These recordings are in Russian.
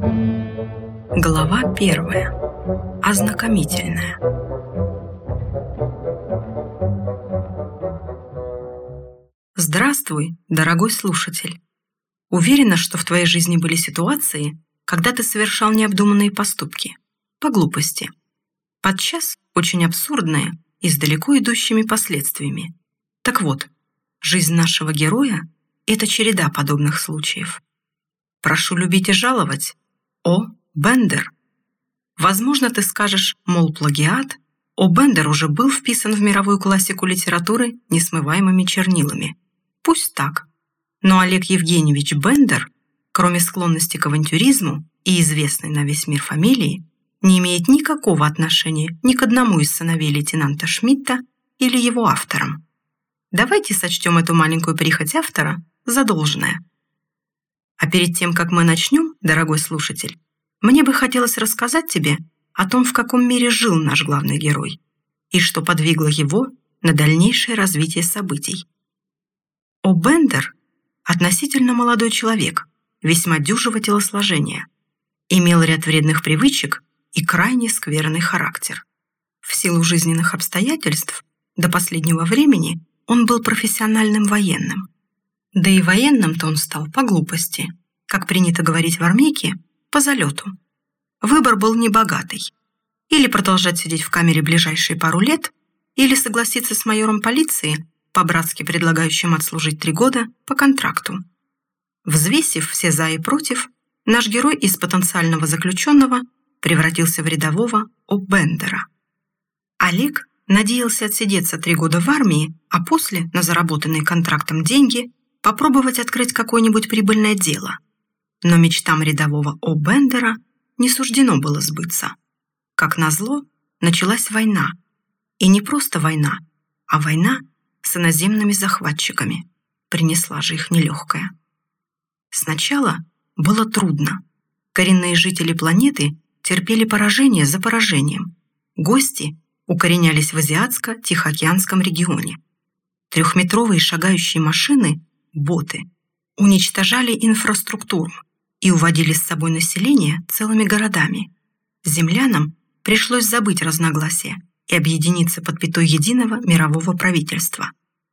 Глава 1. Ознакомительная. Здравствуй, дорогой слушатель. Уверена, что в твоей жизни были ситуации, когда ты совершал необдуманные поступки, по глупости, подчас очень абсурдные и с далеко идущими последствиями. Так вот, жизнь нашего героя – это череда подобных случаев. Прошу любить и жаловать. О. Бендер. Возможно, ты скажешь, мол, плагиат. О. Бендер уже был вписан в мировую классику литературы несмываемыми чернилами. Пусть так. Но Олег Евгеньевич Бендер, кроме склонности к авантюризму и известной на весь мир фамилии, не имеет никакого отношения ни к одному из сыновей лейтенанта Шмидта или его авторам. Давайте сочтем эту маленькую прихоть автора за должное. А перед тем, как мы начнем, дорогой слушатель, мне бы хотелось рассказать тебе о том, в каком мире жил наш главный герой и что подвигло его на дальнейшее развитие событий. О. Бендер – относительно молодой человек, весьма дюжего телосложения, имел ряд вредных привычек и крайне скверный характер. В силу жизненных обстоятельств до последнего времени он был профессиональным военным. Да и военным-то он стал по глупости, как принято говорить в армейке, по залету. Выбор был небогатый. Или продолжать сидеть в камере ближайшие пару лет, или согласиться с майором полиции, по-братски предлагающим отслужить 3 года по контракту. Взвесив все за и против, наш герой из потенциального заключенного превратился в рядового О. Бендера. Олег надеялся отсидеться 3 года в армии, а после, на заработанные контрактом деньги, попробовать открыть какое-нибудь прибыльное дело. Но мечтам рядового О. Бендера не суждено было сбыться. Как назло, началась война. И не просто война, а война с иноземными захватчиками. Принесла же их нелегкая. Сначала было трудно. Коренные жители планеты терпели поражение за поражением. Гости укоренялись в Азиатско-Тихоокеанском регионе. 3-метровые шагающие машины, боты, уничтожали инфраструктуру и уводили с собой население целыми городами. Землянам пришлось забыть разногласия и объединиться под пятой единого мирового правительства.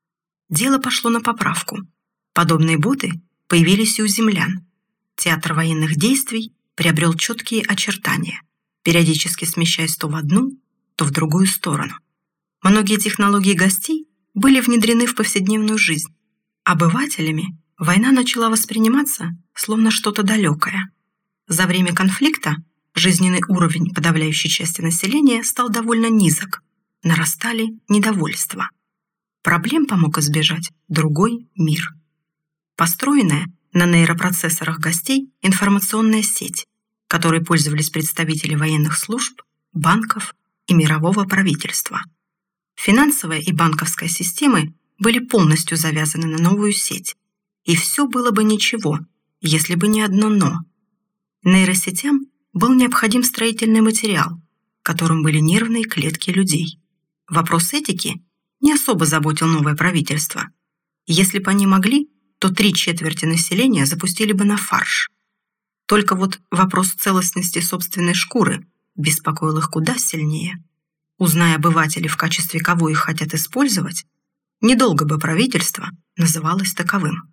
Дело пошло на поправку. Подобные боты появились и у землян. Театр военных действий приобрел четкие очертания, периодически смещаясь то в одну, то в другую сторону. Многие технологии гостей были внедрены в повседневную жизнь. Обывателями война начала восприниматься словно что-то далекое. За время конфликта жизненный уровень подавляющей части населения стал довольно низок. Нарастали недовольства. Проблем помог избежать другой мир. Построенная на нейропроцессорах гостей информационная сеть, которой пользовались представители военных служб, банков и мирового правительства. Финансовая и банковская системы были полностью завязаны на новую сеть. И все было бы ничего, если бы не одно «но». Нейросетям был необходим строительный материал, которым были нервные клетки людей. Вопрос этики не особо заботил новое правительство. Если бы они могли, то 3/4 населения запустили бы на фарш. Только вот вопрос целостности собственной шкуры беспокоил их куда сильнее. Узная обыватели, в качестве кого их хотят использовать, недолго бы правительство называлось таковым.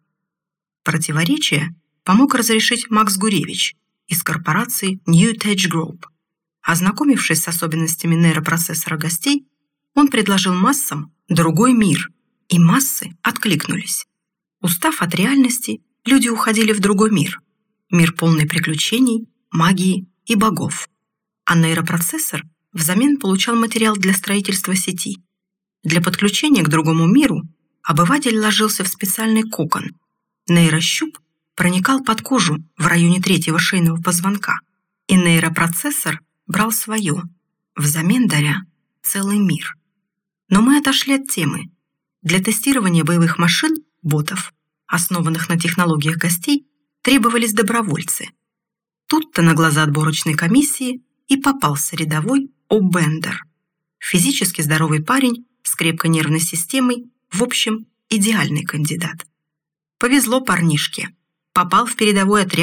Противоречие помог разрешить Макс Гуревич из корпорации New Tech Group. Ознакомившись с особенностями нейропроцессора гостей, он предложил массам другой мир, и массы откликнулись. Устав от реальности, люди уходили в другой мир. Мир полный приключений, магии и богов. А нейропроцессор взамен получал материал для строительства сети. Для подключения к другому миру обыватель ложился в специальный кокон. Нейрощуп проникал под кожу в районе 3-го шейного позвонка, и нейропроцессор брал свое, взамен даря целый мир. Но мы отошли от темы. Для тестирования боевых машин, ботов, основанных на технологиях гостей, требовались добровольцы. Тут-то на глаза отборочной комиссии и попался рядовой О. Бендер. Физически здоровый парень с крепкой нервной системой, в общем, идеальный кандидат. Повезло парнишке. Попал в передовой отряд,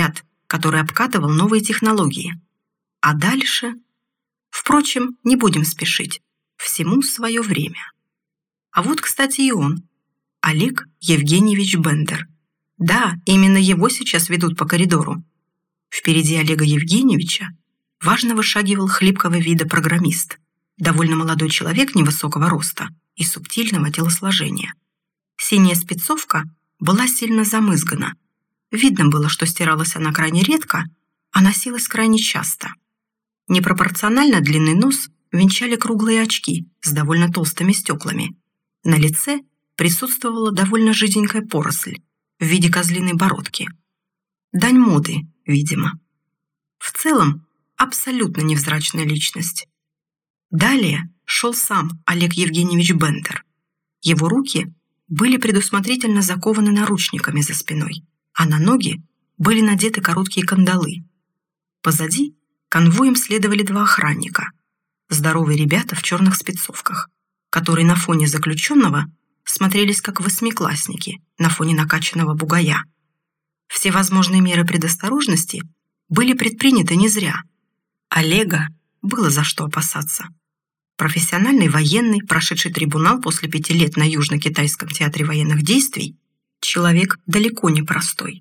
который обкатывал новые технологии. А дальше... Впрочем, не будем спешить. Всему свое время. А вот, кстати, и он. Олег Евгеньевич Бендер. Да, именно его сейчас ведут по коридору. Впереди Олега Евгеньевича важно вышагивал хлипкого вида программист, довольно молодой человек невысокого роста и субтильного телосложения. Синяя спецовка была сильно замызгана. Видно было, что стиралась она крайне редко, а носилась крайне часто. Непропорционально длинный нос венчали круглые очки с довольно толстыми стеклами. На лице присутствовала довольно жиденькая поросль в виде козлиной бородки. Дань моды, видимо. В целом, абсолютно невзрачная личность. Далее шел сам Олег Евгеньевич Бендер. Его руки были предусмотрительно закованы наручниками за спиной, а на ноги были надеты короткие кандалы. Позади конвоем следовали два охранника, здоровые ребята в черных спецовках, которые на фоне заключенного смотрелись как восьмиклассники на фоне накачанного бугая. Все возможные меры предосторожности были предприняты не зря. Олега было за что опасаться. Профессиональный военный, прошедший трибунал после 5 лет на Южно-Китайском театре военных действий, человек далеко не простой.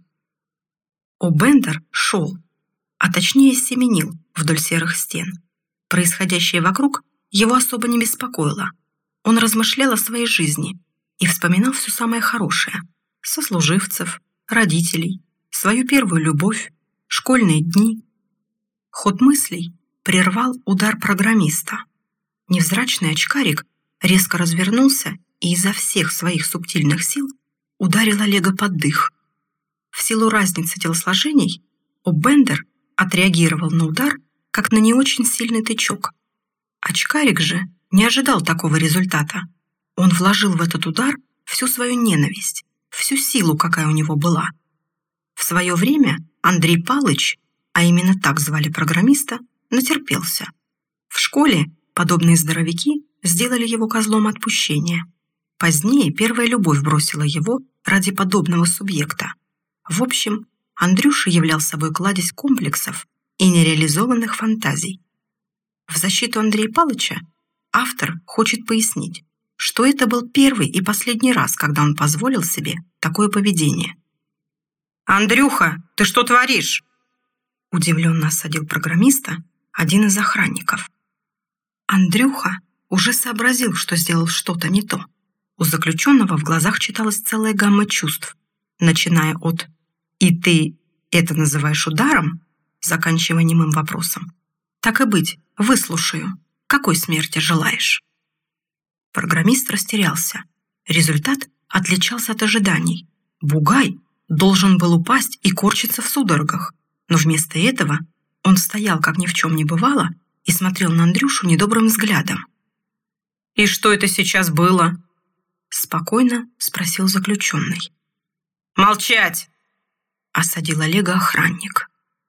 Бендер шел, а точнее семенил вдоль серых стен. Происходящее вокруг его особо не беспокоило. Он размышлял о своей жизни и вспоминал все самое хорошее: сослуживцев, родителей, свою первую любовь, школьные дни. Ход мыслей прервал удар программиста. Невзрачный очкарик резко развернулся и изо всех своих субтильных сил ударил Олега под дых. В силу разницы телосложений Бендер отреагировал на удар как на не очень сильный тычок. Очкарик же не ожидал такого результата. Он вложил в этот удар всю свою ненависть, всю силу, какая у него была. В свое время Андрей Палыч, а именно так звали программиста, натерпелся. В школе подобные здоровяки сделали его козлом отпущения. Позднее первая любовь бросила его ради подобного субъекта. В общем, Андрюша являл собой кладезь комплексов и нереализованных фантазий. В защиту Андрея Палыча автор хочет пояснить, что это был первый и последний раз, когда он позволил себе такое поведение. «Андрюха, ты что творишь?» Удивленно осадил программиста один из охранников. Андрюха уже сообразил, что сделал что-то не то. У заключенного в глазах читалась целая гамма чувств, начиная от «И ты это называешь ударом?», заканчивая немым вопросом. «Так и быть, выслушаю. Какой смерти желаешь?» Программист растерялся. Результат отличался от ожиданий. Бугай должен был упасть и корчиться в судорогах, но вместо этого он стоял, как ни в чем не бывало, и смотрел на Андрюшу недобрым взглядом. «И что это сейчас было?» Спокойно спросил заключенный. «Молчать!» осадил Олега охранник.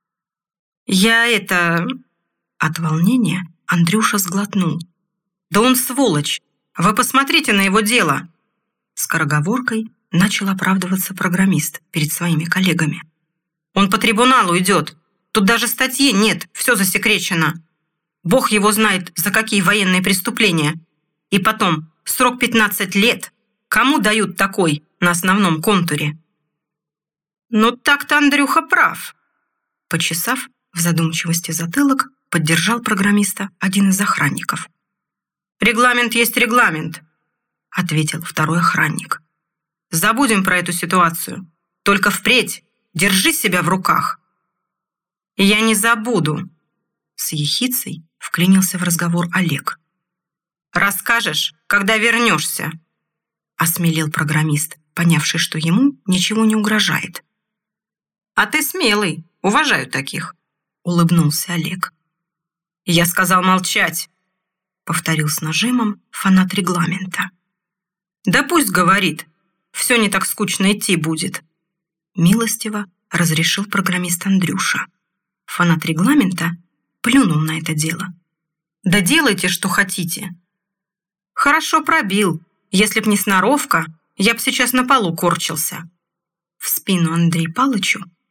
«Я это...» От волнения Андрюша сглотнул. «Да он сволочь! Вы посмотрите на его дело!» Скороговоркой начал оправдываться программист перед своими коллегами. «Он по трибуналу идет. Тут даже статьи нет, все засекречено. Бог его знает, за какие военные преступления. И потом, срок 15 лет. Кому дают такой на основном контуре?» «Ну так-то Андрюха прав», — почесав в задумчивости затылок, поддержал программиста один из охранников. «Регламент есть регламент», — ответил второй охранник. «Забудем про эту ситуацию. Только впредь держи себя в руках». «Я не забуду», — с ехицей вклинился в разговор Олег. «Расскажешь, когда вернешься», — осмелел программист, понявший, что ему ничего не угрожает. «А ты смелый, уважаю таких», — улыбнулся Олег. «Я сказал молчать», — повторил с нажимом фанат регламента. «Да пусть говорит, все не так скучно идти будет», — милостиво разрешил программист Андрюша. Фанат регламента плюнул на это дело. «Да делайте, что хотите». «Хорошо пробил. Если б не сноровка, я б сейчас на полу корчился». В спину Андрею Палычу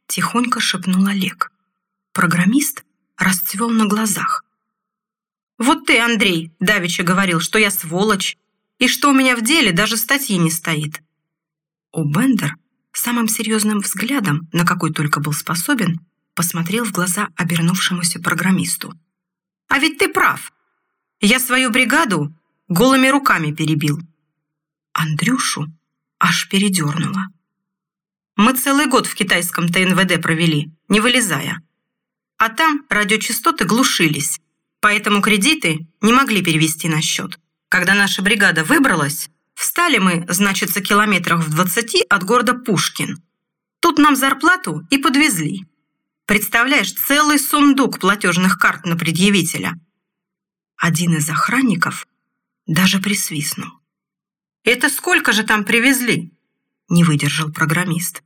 — тихонько шепнул Олег. Программист расцвел на глазах. «Вот ты, Андрей, давеча говорил, что я сволочь, и что у меня в деле даже статьи не стоит». О'Бендер самым серьезным взглядом, на какой только был способен, посмотрел в глаза обернувшемуся программисту. «А ведь ты прав. Я свою бригаду голыми руками перебил». Андрюшу аж передернуло. «Мы целый год в китайском ТНВД провели, не вылезая. А там радиочастоты глушились, поэтому кредиты не могли перевести на счет. Когда наша бригада выбралась, встали мы, значится, километрах в 20 от города Пушкин. Тут нам зарплату и подвезли. Представляешь, целый сундук платежных карт на предъявителя». Один из охранников даже присвистнул. «Это сколько же там привезли?» — не выдержал программист.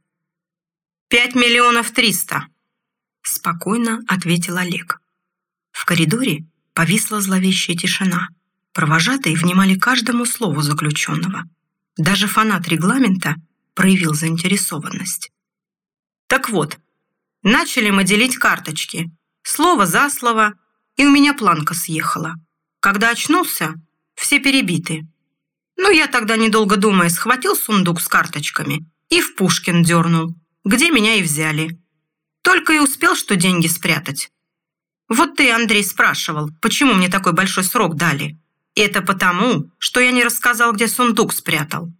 5 300 000, — спокойно ответил Олег. В коридоре повисла зловещая тишина. Провожатые внимали каждому слову заключенного. Даже фанат регламента проявил заинтересованность. «Так вот, начали мы делить карточки, слово за слово, и у меня планка съехала. Когда очнулся, все перебиты. Ну, я тогда, недолго думая, схватил сундук с карточками и в Пушкин дернул, где меня и взяли. Только и успел, что деньги спрятать. Вот ты, Андрей, спрашивал, почему мне такой большой срок дали. Это потому, что я не рассказал, где сундук спрятал».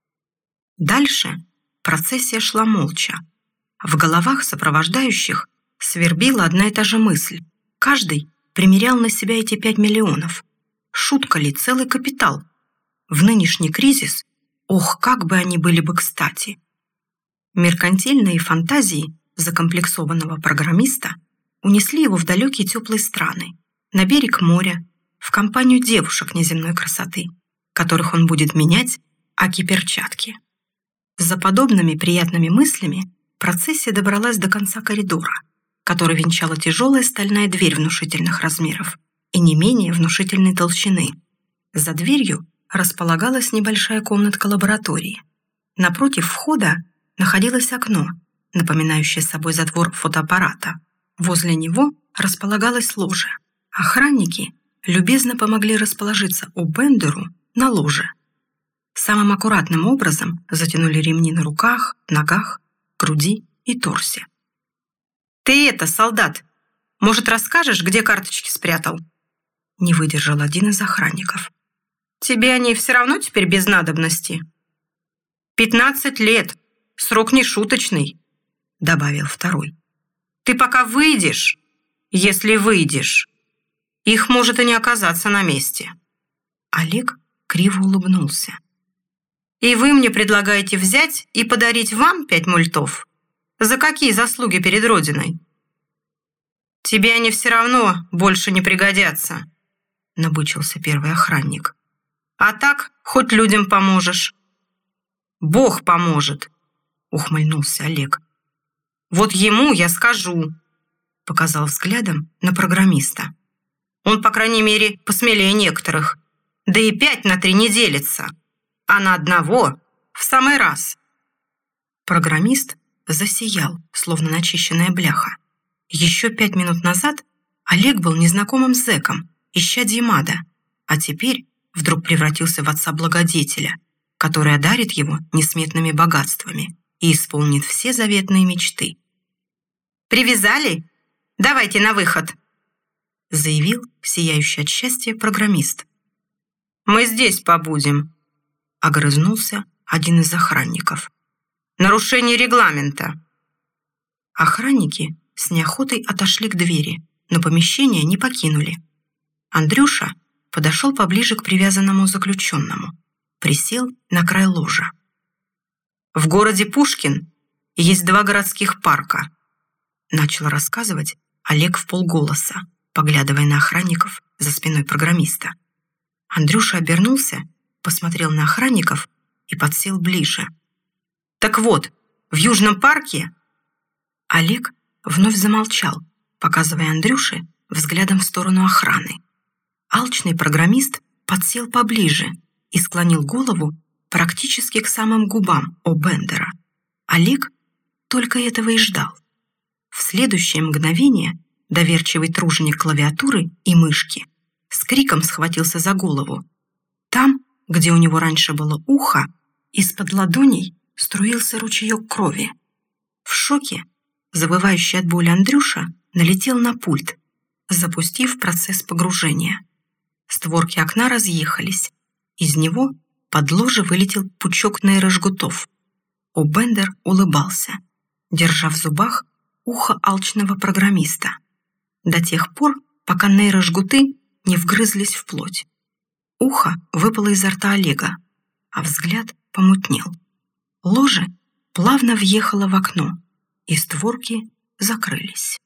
Дальше процессия шла молча. В головах сопровождающих свербила одна и та же мысль. Каждый примерял на себя эти 5 миллионов. Шутка ли, целый капитал? В нынешний кризис, ох, как бы они были бы кстати. Меркантильные фантазии закомплексованного программиста унесли его в далекие теплые страны, на берег моря, в компанию девушек неземной красоты, которых он будет менять аки-перчатки. За подобными приятными мыслями процессия добралась до конца коридора, который венчала тяжелая стальная дверь внушительных размеров и не менее внушительной толщины. За дверью располагалась небольшая комнатка лаборатории. Напротив входа находилось окно, напоминающее собой затвор фотоаппарата. Возле него располагалась ложа. Охранники любезно помогли расположиться О'Бендеру на ложе. Самым аккуратным образом затянули ремни на руках, ногах, груди и торсе. «Ты это, солдат, может, расскажешь, где карточки спрятал?» Не выдержал один из охранников. «Тебе они все равно теперь без надобности?» 15 лет, срок не шуточный», — добавил второй. «Ты пока выйдешь, если выйдешь, их может и не оказаться на месте». Олег криво улыбнулся. «И вы мне предлагаете взять и подарить вам 5 мультов? За какие заслуги перед Родиной?» «Тебе они все равно больше не пригодятся», — набычился первый охранник. «А так хоть людям поможешь». «Бог поможет», — ухмыльнулся Олег. «Вот ему я скажу», — показал взглядом на программиста. «Он, по крайней мере, посмелее некоторых. Да и 5 на 3 не делится, а на одного в самый раз». Программист засиял, словно начищенная бляха. Еще 5 минут назад Олег был незнакомым зэком, исчадьем ада, а теперь вдруг превратился в отца-благодетеля, который одарит его несметными богатствами и исполнит все заветные мечты. «Привязали? Давайте на выход!» заявил сияющий от счастья программист. «Мы здесь побудем», — огрызнулся один из охранников. «Нарушение регламента». Охранники с неохотой отошли к двери, но помещение не покинули. Андрюша подошел поближе к привязанному заключенному, присел на край ложа. «В городе Пушкин есть 2 городских парка», — начал рассказывать Олег вполголоса, поглядывая на охранников за спиной программиста. Андрюша обернулся, посмотрел на охранников и подсел ближе. «Так вот, в Южном парке...» Олег вновь замолчал, показывая Андрюше взглядом в сторону охраны. Алчный программист подсел поближе и склонил голову практически к самым губам О'Бендера. Олег только этого и ждал. В следующее мгновение доверчивый труженик клавиатуры и мышки с криком схватился за голову. Там, где у него раньше было ухо, из-под ладоней струился ручеек крови. В шоке, завывающий от боли Андрюша, налетел на пульт, запустив процесс погружения. Створки окна разъехались. Из него под ложе вылетел пучок нейрожгутов. О-Бендер улыбался, держа в зубах ухо алчного программиста, до тех пор, пока нейрожгуты не вгрызлись в плоть. Ухо выпало изо рта Олега, а взгляд помутнел. Ложе плавно въехало в окно, и створки закрылись.